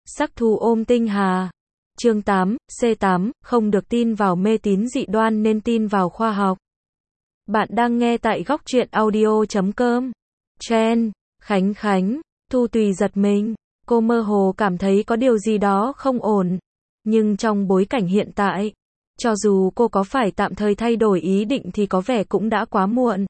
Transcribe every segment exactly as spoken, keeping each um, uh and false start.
Sắc thu ôm tinh hà. Chương tám, C tám, không được tin vào mê tín dị đoan nên tin vào khoa học. Bạn đang nghe tại góc truyện audio chấm com. Chen, Khánh Khánh, Thu Tùy giật mình, cô mơ hồ cảm thấy có điều gì đó không ổn. Nhưng trong bối cảnh hiện tại, cho dù cô có phải tạm thời thay đổi ý định thì có vẻ cũng đã quá muộn.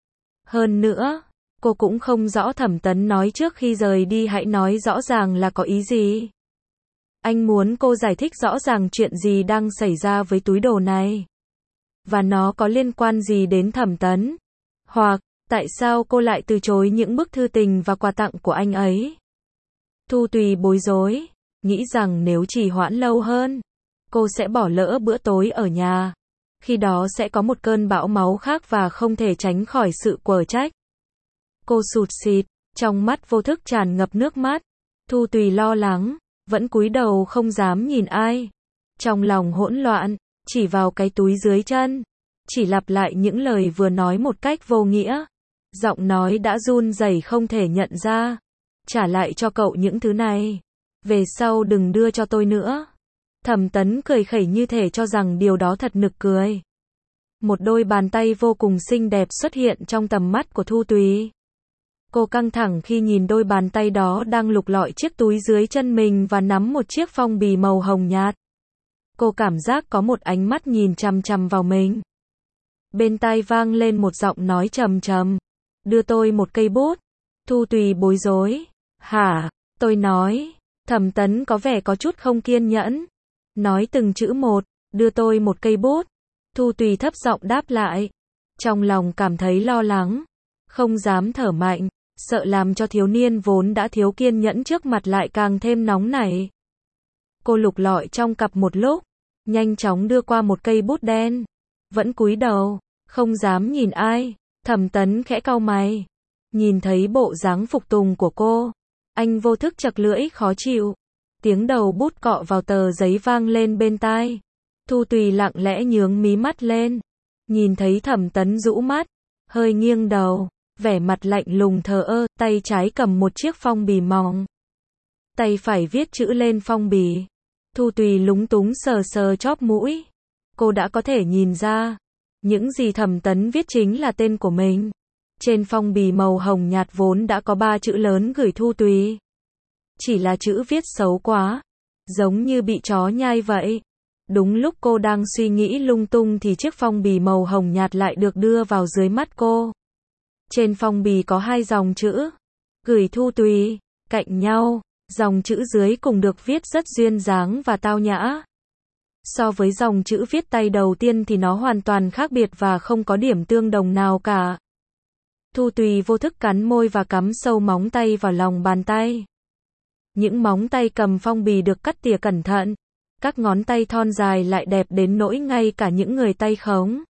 Hơn nữa, cô cũng không rõ Thẩm Tấn nói trước khi rời đi hãy nói rõ ràng là có ý gì. Anh muốn cô giải thích rõ ràng chuyện gì đang xảy ra với túi đồ này. Và nó có liên quan gì đến Thẩm Tấn. Hoặc, tại sao cô lại từ chối những bức thư tình và quà tặng của anh ấy. Thu Tùy bối rối, nghĩ rằng nếu trì hoãn lâu hơn, cô sẽ bỏ lỡ bữa tối ở nhà. Khi đó sẽ có một cơn bão máu khác và không thể tránh khỏi sự quở trách. Cô sụt sịt, trong mắt vô thức tràn ngập nước mắt. Thu Tùy lo lắng, vẫn cúi đầu không dám nhìn ai. Trong lòng hỗn loạn, chỉ vào cái túi dưới chân. Chỉ lặp lại những lời vừa nói một cách vô nghĩa. Giọng nói đã run rẩy không thể nhận ra. Trả lại cho cậu những thứ này. Về sau đừng đưa cho tôi nữa. Thẩm Tấn cười khẩy như thể cho rằng điều đó thật nực cười. Một đôi bàn tay vô cùng xinh đẹp xuất hiện trong tầm mắt của Thu Tùy. Cô căng thẳng khi nhìn đôi bàn tay đó đang lục lọi chiếc túi dưới chân mình và nắm một chiếc phong bì màu hồng nhạt. Cô cảm giác có một ánh mắt nhìn chằm chằm vào mình. Bên tai vang lên một giọng nói trầm trầm. Đưa tôi một cây bút. Thu Tùy bối rối. Hả? Tôi nói. Thẩm Tấn có vẻ có chút không kiên nhẫn. Nói từng chữ một. Đưa tôi một cây bút. Thu Tùy thấp giọng đáp lại. Trong lòng cảm thấy lo lắng. Không dám thở mạnh. Sợ làm cho thiếu niên vốn đã thiếu kiên nhẫn trước mặt lại càng thêm nóng nảy. Cô lục lọi trong cặp một lúc. Nhanh chóng đưa qua một cây bút đen. Vẫn cúi đầu. Không dám nhìn ai. Thẩm Tấn khẽ cau mày. Nhìn thấy bộ dáng phục tùng của cô. Anh vô thức chật lưỡi khó chịu. Tiếng đầu bút cọ vào tờ giấy vang lên bên tai. Thu Tùy lặng lẽ nhướng mí mắt lên. Nhìn thấy Thẩm Tấn rũ mắt. Hơi nghiêng đầu. Vẻ mặt lạnh lùng thờ ơ. Tay trái cầm một chiếc phong bì mỏng. Tay phải viết chữ lên phong bì. Thu Tùy lúng túng sờ sờ chóp mũi. Cô đã có thể nhìn ra. Những gì Thẩm Tấn viết chính là tên của mình. Trên phong bì màu hồng nhạt vốn đã có ba chữ lớn gửi Thu Tùy. Chỉ là chữ viết xấu quá. Giống như bị chó nhai vậy. Đúng lúc cô đang suy nghĩ lung tung thì chiếc phong bì màu hồng nhạt lại được đưa vào dưới mắt cô. Trên phong bì có hai dòng chữ. Gửi Thu Tùy. Cạnh nhau. Dòng chữ dưới cùng được viết rất duyên dáng và tao nhã. So với dòng chữ viết tay đầu tiên thì nó hoàn toàn khác biệt và không có điểm tương đồng nào cả. Thu Tùy vô thức cắn môi và cắm sâu móng tay vào lòng bàn tay. Những móng tay cầm phong bì được cắt tỉa cẩn thận. Các ngón tay thon dài lại đẹp đến nỗi ngay cả những người tay khống.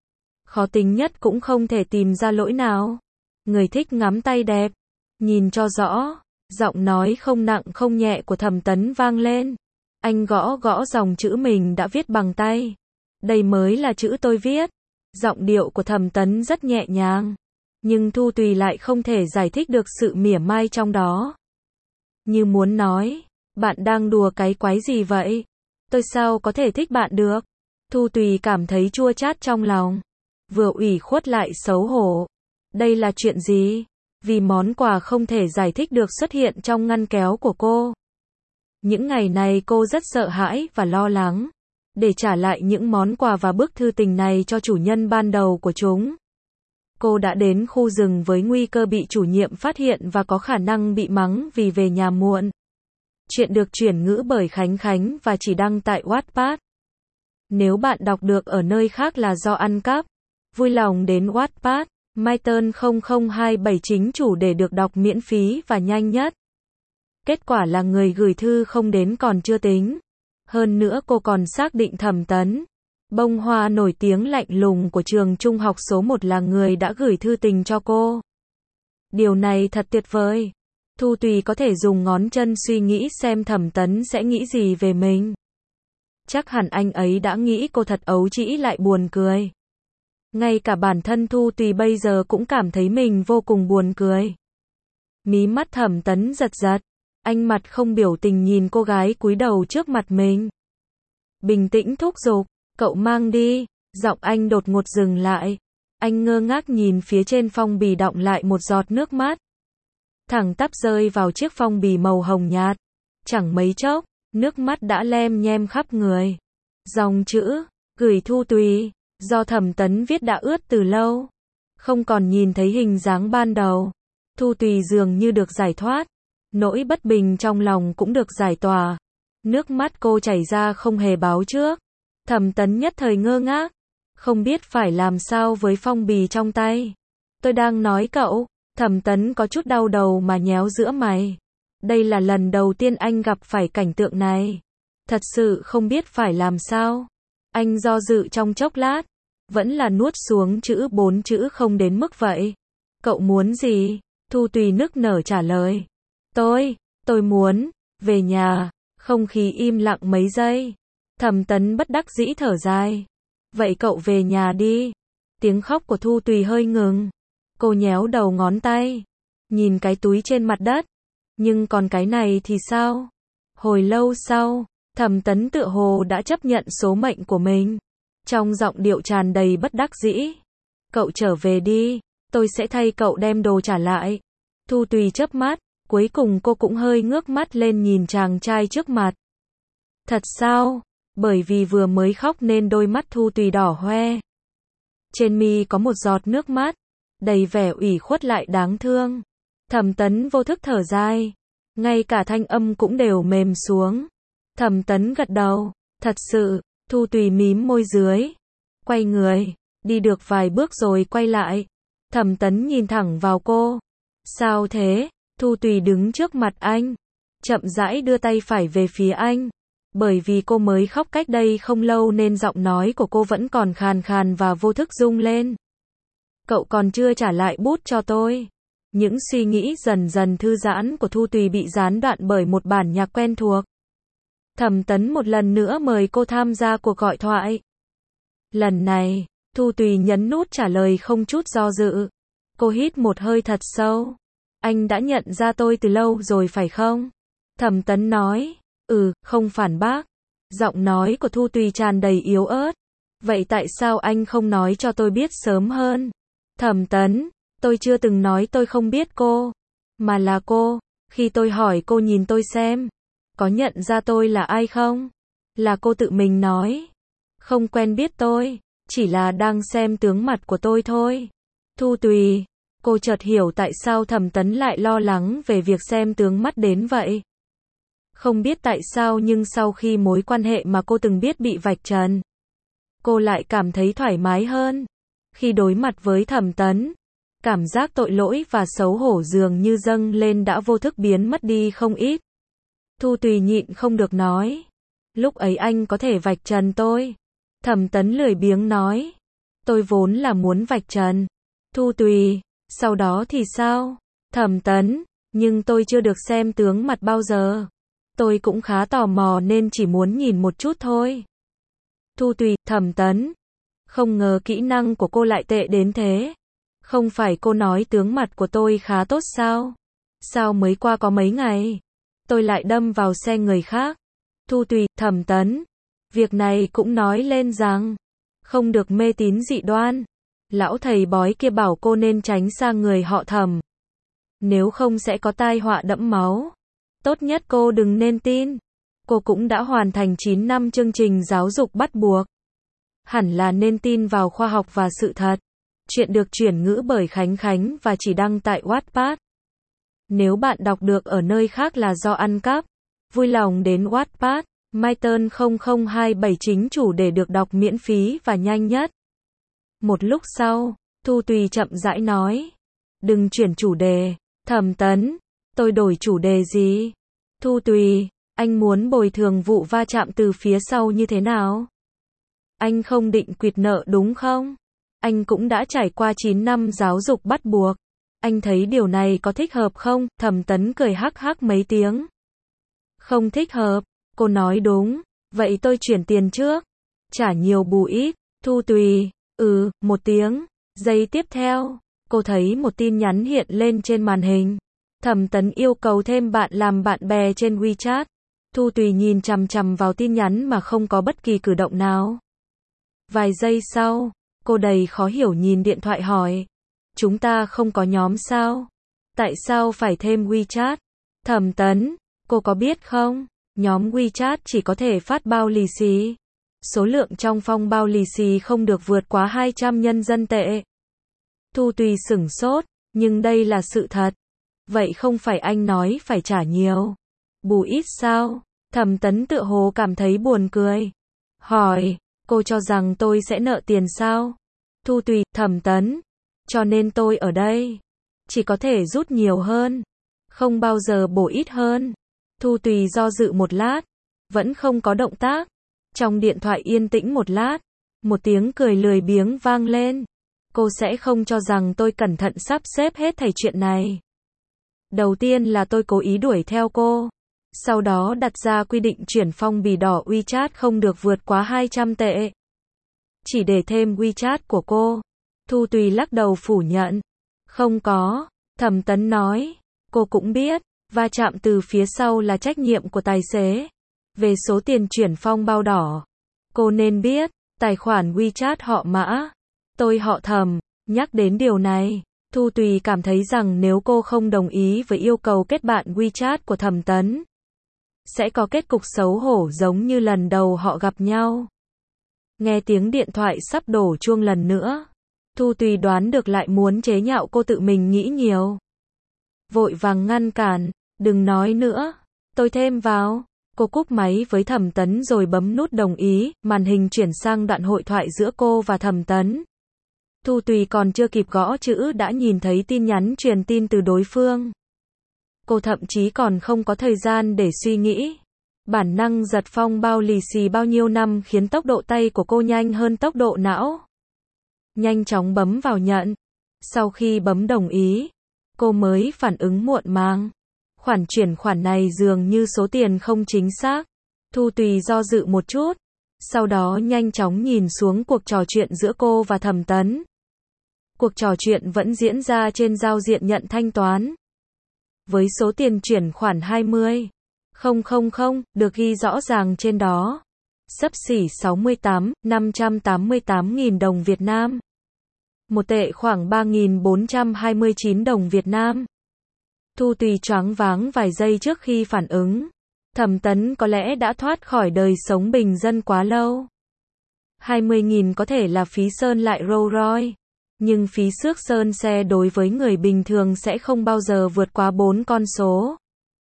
Khó tính nhất cũng không thể tìm ra lỗi nào. Người thích ngắm tay đẹp. Nhìn cho rõ. Giọng nói không nặng không nhẹ của Thẩm Tấn vang lên. Anh gõ gõ dòng chữ mình đã viết bằng tay. Đây mới là chữ tôi viết. Giọng điệu của Thẩm Tấn rất nhẹ nhàng. Nhưng Thu Tùy lại không thể giải thích được sự mỉa mai trong đó. Như muốn nói, bạn đang đùa cái quái gì vậy? Tôi sao có thể thích bạn được? Thu Tùy cảm thấy chua chát trong lòng. Vừa ủy khuất lại xấu hổ. Đây là chuyện gì? Vì món quà không thể giải thích được xuất hiện trong ngăn kéo của cô. Những ngày này cô rất sợ hãi và lo lắng. Để trả lại những món quà và bức thư tình này cho chủ nhân ban đầu của chúng. Cô đã đến khu rừng với nguy cơ bị chủ nhiệm phát hiện và có khả năng bị mắng vì về nhà muộn. Chuyện được chuyển ngữ bởi Khánh Khánh và chỉ đăng tại Wattpad. Nếu bạn đọc được ở nơi khác là do ăn cắp, vui lòng đến Wattpad, Myton không không hai bảy chính chủ để được đọc miễn phí và nhanh nhất. Kết quả là người gửi thư không đến còn chưa tính. Hơn nữa cô còn xác định Thẩm Tấn, bông hoa nổi tiếng lạnh lùng của trường trung học số một là người đã gửi thư tình cho cô. Điều này thật tuyệt vời. Thu Tùy có thể dùng ngón chân suy nghĩ xem Thẩm Tấn sẽ nghĩ gì về mình. Chắc hẳn anh ấy đã nghĩ cô thật ấu trĩ lại buồn cười. Ngay cả bản thân Thu Tùy bây giờ cũng cảm thấy mình vô cùng buồn cười. Mí mắt Thẩm Tấn giật giật. Anh mặt không biểu tình nhìn cô gái cúi đầu trước mặt mình. Bình tĩnh thúc giục, cậu mang đi. Giọng anh đột ngột dừng lại. Anh ngơ ngác nhìn phía trên phong bì đọng lại một giọt nước mắt. Thẳng tắp rơi vào chiếc phong bì màu hồng nhạt. Chẳng mấy chốc, nước mắt đã lem nhem khắp người. Dòng chữ, gửi Thu Tùy, do Thẩm Tấn viết đã ướt từ lâu. Không còn nhìn thấy hình dáng ban đầu. Thu Tùy dường như được giải thoát. Nỗi bất bình trong lòng cũng được giải tỏa. Nước mắt cô chảy ra không hề báo trước. Thẩm Tấn nhất thời ngơ ngác. Không biết phải làm sao với phong bì trong tay. Tôi đang nói cậu. Thẩm Tấn có chút đau đầu mà nhéo giữa mày. Đây là lần đầu tiên anh gặp phải cảnh tượng này. Thật sự không biết phải làm sao. Anh do dự trong chốc lát. Vẫn là nuốt xuống chữ bốn chữ không đến mức vậy. Cậu muốn gì? Thu Tùy nức nở trả lời. Tôi, tôi muốn, về nhà. Không khí im lặng mấy giây. Thẩm Tấn bất đắc dĩ thở dài. Vậy cậu về nhà đi. Tiếng khóc của Thu Tùy hơi ngừng. Cô nhéo đầu ngón tay. Nhìn cái túi trên mặt đất. Nhưng còn cái này thì sao? Hồi lâu sau, Thẩm Tấn tựa hồ đã chấp nhận số mệnh của mình. Trong giọng điệu tràn đầy bất đắc dĩ. Cậu trở về đi. Tôi sẽ thay cậu đem đồ trả lại. Thu Tùy chớp mắt. Cuối cùng cô cũng hơi ngước mắt lên nhìn chàng trai trước mặt. Thật sao? Bởi vì vừa mới khóc nên đôi mắt Thu Tùy đỏ hoe. Trên mi có một giọt nước mắt. Đầy vẻ ủy khuất lại đáng thương. Thẩm Tấn vô thức thở dài. Ngay cả thanh âm cũng đều mềm xuống. Thẩm Tấn gật đầu. Thật sự. Thu Tùy mím môi dưới. Quay người. Đi được vài bước rồi quay lại. Thẩm Tấn nhìn thẳng vào cô. Sao thế? Thu Tùy đứng trước mặt anh. Chậm rãi đưa tay phải về phía anh. Bởi vì cô mới khóc cách đây không lâu nên giọng nói của cô vẫn còn khàn khàn và vô thức rung lên. Cậu còn chưa trả lại bút cho tôi. Những suy nghĩ dần dần thư giãn của Thu Tùy bị gián đoạn bởi một bản nhạc quen thuộc. Thẩm Tấn một lần nữa mời cô tham gia cuộc gọi thoại. Lần này, Thu Tùy nhấn nút trả lời không chút do dự. Cô hít một hơi thật sâu. Anh đã nhận ra tôi từ lâu rồi phải không? Thẩm Tấn nói. Ừ, không phản bác. Giọng nói của Thu Tùy tràn đầy yếu ớt. Vậy tại sao anh không nói cho tôi biết sớm hơn? Thẩm Tấn, tôi chưa từng nói tôi không biết cô. Mà là cô, khi tôi hỏi cô nhìn tôi xem. Có nhận ra tôi là ai không? Là cô tự mình nói. Không quen biết tôi, chỉ là đang xem tướng mặt của tôi thôi. Thu Tùy, cô chợt hiểu tại sao Thẩm Tấn lại lo lắng về việc xem tướng mắt đến vậy. Không biết tại sao nhưng sau khi mối quan hệ mà cô từng biết bị vạch trần, cô lại cảm thấy thoải mái hơn. Khi đối mặt với Thẩm Tấn, cảm giác tội lỗi và xấu hổ dường như dâng lên đã vô thức biến mất đi không ít. Thu Tùy nhịn không được nói. Lúc ấy anh có thể vạch trần tôi. Thẩm Tấn lười biếng nói. Tôi vốn là muốn vạch trần. Thu Tùy, sau đó thì sao? Thẩm Tấn, nhưng tôi chưa được xem tướng mặt bao giờ. Tôi cũng khá tò mò nên chỉ muốn nhìn một chút thôi. Thu Tùy, Thẩm Tấn. Không ngờ kỹ năng của cô lại tệ đến thế. Không phải cô nói tướng mặt của tôi khá tốt sao? Sao mới qua có mấy ngày, tôi lại đâm vào xe người khác? Thu Tùy, Thẩm Tấn. Việc này cũng nói lên rằng, không được mê tín dị đoan. Lão thầy bói kia bảo cô nên tránh xa người họ Thẩm. Nếu không sẽ có tai họa đẫm máu. Tốt nhất cô đừng nên tin. Cô cũng đã hoàn thành chín năm chương trình giáo dục bắt buộc. Hẳn là nên tin vào khoa học và sự thật. Chuyện được chuyển ngữ bởi Khánh Khánh và chỉ đăng tại Wattpad. Nếu bạn đọc được ở nơi khác là do ăn cắp, vui lòng đến Wattpad, Myton không không hai bảy chính chủ để được đọc miễn phí và nhanh nhất. Một lúc sau, Thu Tùy chậm rãi nói. Đừng chuyển chủ đề, Thẩm Tấn. Tôi đổi chủ đề gì? Thu Tùy, anh muốn bồi thường vụ va chạm từ phía sau như thế nào? Anh không định quỵt nợ đúng không? Anh cũng đã trải qua chín năm giáo dục bắt buộc. Anh thấy điều này có thích hợp không? Thẩm Tấn cười hắc hắc mấy tiếng. Không thích hợp, cô nói đúng. Vậy tôi chuyển tiền trước. Trả nhiều bù ít. Thu Tùy, ừ, một tiếng. Giây tiếp theo, cô thấy một tin nhắn hiện lên trên màn hình. Thẩm Tấn yêu cầu thêm bạn làm bạn bè trên WeChat. Thu Tùy nhìn chằm chằm vào tin nhắn mà không có bất kỳ cử động nào. Vài giây sau, cô đầy khó hiểu nhìn điện thoại hỏi. Chúng ta không có nhóm sao? Tại sao phải thêm WeChat? Thẩm Tấn, cô có biết không? Nhóm WeChat chỉ có thể phát bao lì xì. Số lượng trong phong bao lì xì không được vượt quá hai trăm nhân dân tệ. Thu Tùy sửng sốt, nhưng đây là sự thật. Vậy không phải anh nói phải trả nhiều, bù ít sao? Thẩm Tấn tựa hồ cảm thấy buồn cười. Hỏi, cô cho rằng tôi sẽ nợ tiền sao? Thu Tùy, Thẩm Tấn, cho nên tôi ở đây chỉ có thể rút nhiều hơn, không bao giờ bổ ít hơn. Thu Tùy do dự một lát, vẫn không có động tác. Trong điện thoại yên tĩnh một lát, một tiếng cười lười biếng vang lên. Cô sẽ không cho rằng tôi cẩn thận sắp xếp hết thảy chuyện này. Đầu tiên là tôi cố ý đuổi theo cô. Sau đó đặt ra quy định chuyển phong bì đỏ WeChat không được vượt quá hai trăm tệ. Chỉ để thêm WeChat của cô. Thu Tùy lắc đầu phủ nhận. Không có. Thẩm Tấn nói. Cô cũng biết, va chạm từ phía sau là trách nhiệm của tài xế. Về số tiền chuyển phong bao đỏ, cô nên biết, tài khoản WeChat họ Mã, tôi họ Thẩm. Nhắc đến điều này, Thu Tùy cảm thấy rằng nếu cô không đồng ý với yêu cầu kết bạn WeChat của Thẩm Tấn, sẽ có kết cục xấu hổ giống như lần đầu họ gặp nhau. Nghe tiếng điện thoại sắp đổ chuông lần nữa, Thu Tùy đoán được lại muốn chế nhạo cô tự mình nghĩ nhiều. Vội vàng ngăn cản, đừng nói nữa, tôi thêm vào. Cô cúp máy với Thẩm Tấn rồi bấm nút đồng ý, màn hình chuyển sang đoạn hội thoại giữa cô và Thẩm Tấn. Thu Tùy còn chưa kịp gõ chữ đã nhìn thấy tin nhắn truyền tin từ đối phương. Cô thậm chí còn không có thời gian để suy nghĩ. Bản năng giật phong bao lì xì bao nhiêu năm khiến tốc độ tay của cô nhanh hơn tốc độ não. Nhanh chóng bấm vào nhận. Sau khi bấm đồng ý, cô mới phản ứng muộn màng. Khoản chuyển khoản này dường như số tiền không chính xác. Thu Tùy do dự một chút, sau đó nhanh chóng nhìn xuống cuộc trò chuyện giữa cô và Thẩm Tấn. Cuộc trò chuyện vẫn diễn ra trên giao diện nhận thanh toán. Với số tiền chuyển khoản hai mươi nghìn được ghi rõ ràng trên đó. Xấp xỉ sáu mươi tám nghìn năm trăm tám mươi tám nghìn đồng Việt Nam. Một tệ khoảng ba nghìn bốn trăm hai mươi chín đồng Việt Nam. Thu Tùy choáng váng vài giây trước khi phản ứng. Thẩm Tấn có lẽ đã thoát khỏi đời sống bình dân quá lâu. hai mươi nghìn có thể là phí sơn lại Rolls Royce. Nhưng phí xước sơn xe đối với người bình thường sẽ không bao giờ vượt quá bốn con số.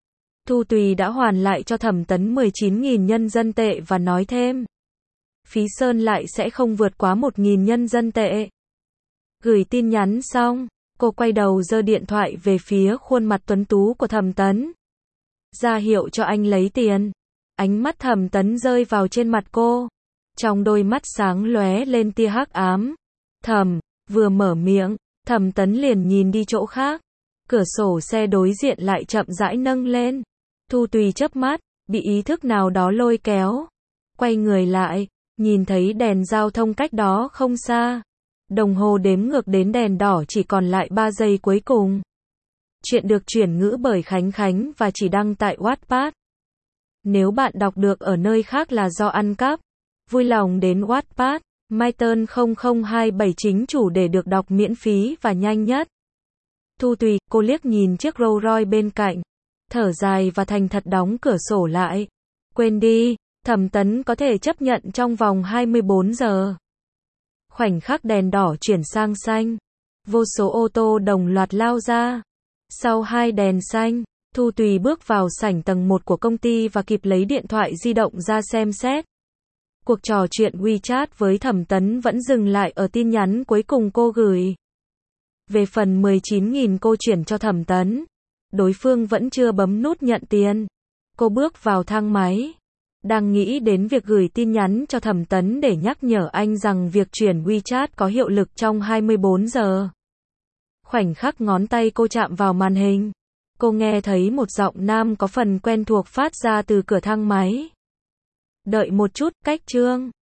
Thu Tùy đã hoàn lại cho Thẩm Tấn mười chín nghìn nhân dân tệ và nói thêm. Phí sơn lại sẽ không vượt quá một nghìn nhân dân tệ. Gửi tin nhắn xong, cô quay đầu giơ điện thoại về phía khuôn mặt tuấn tú của Thẩm Tấn. Ra hiệu cho anh lấy tiền. Ánh mắt Thẩm Tấn rơi vào trên mặt cô. Trong đôi mắt sáng lóe lên tia hắc ám. Thẩm, vừa mở miệng, Thẩm Tấn liền nhìn đi chỗ khác. Cửa sổ xe đối diện lại chậm rãi nâng lên. Thu Tùy chớp mắt, bị ý thức nào đó lôi kéo. Quay người lại, nhìn thấy đèn giao thông cách đó không xa. Đồng hồ đếm ngược đến đèn đỏ chỉ còn lại ba giây cuối cùng. Chuyện được chuyển ngữ bởi Khánh Khánh và chỉ đăng tại Wattpad. Nếu bạn đọc được ở nơi khác là do ăn cắp, vui lòng đến Wattpad, Myton không không hai bảy chính chủ để được đọc miễn phí và nhanh nhất. Thu Tùy, cô liếc nhìn chiếc Rolls Royce bên cạnh, thở dài và thành thật đóng cửa sổ lại. Quên đi, Thẩm Tấn có thể chấp nhận trong vòng hai mươi bốn giờ. Khoảnh khắc đèn đỏ chuyển sang xanh, vô số ô tô đồng loạt lao ra. Sau hai đèn xanh, Thu Tùy bước vào sảnh tầng một của công ty và kịp lấy điện thoại di động ra xem xét. Cuộc trò chuyện WeChat với Thẩm Tấn vẫn dừng lại ở tin nhắn cuối cùng cô gửi. Về phần mười chín nghìn cô chuyển cho Thẩm Tấn, đối phương vẫn chưa bấm nút nhận tiền. Cô bước vào thang máy, đang nghĩ đến việc gửi tin nhắn cho Thẩm Tấn để nhắc nhở anh rằng việc chuyển WeChat có hiệu lực trong hai mươi bốn giờ. Khoảnh khắc ngón tay cô chạm vào màn hình, cô nghe thấy một giọng nam có phần quen thuộc phát ra từ cửa thang máy. Đợi một chút, cách Trương.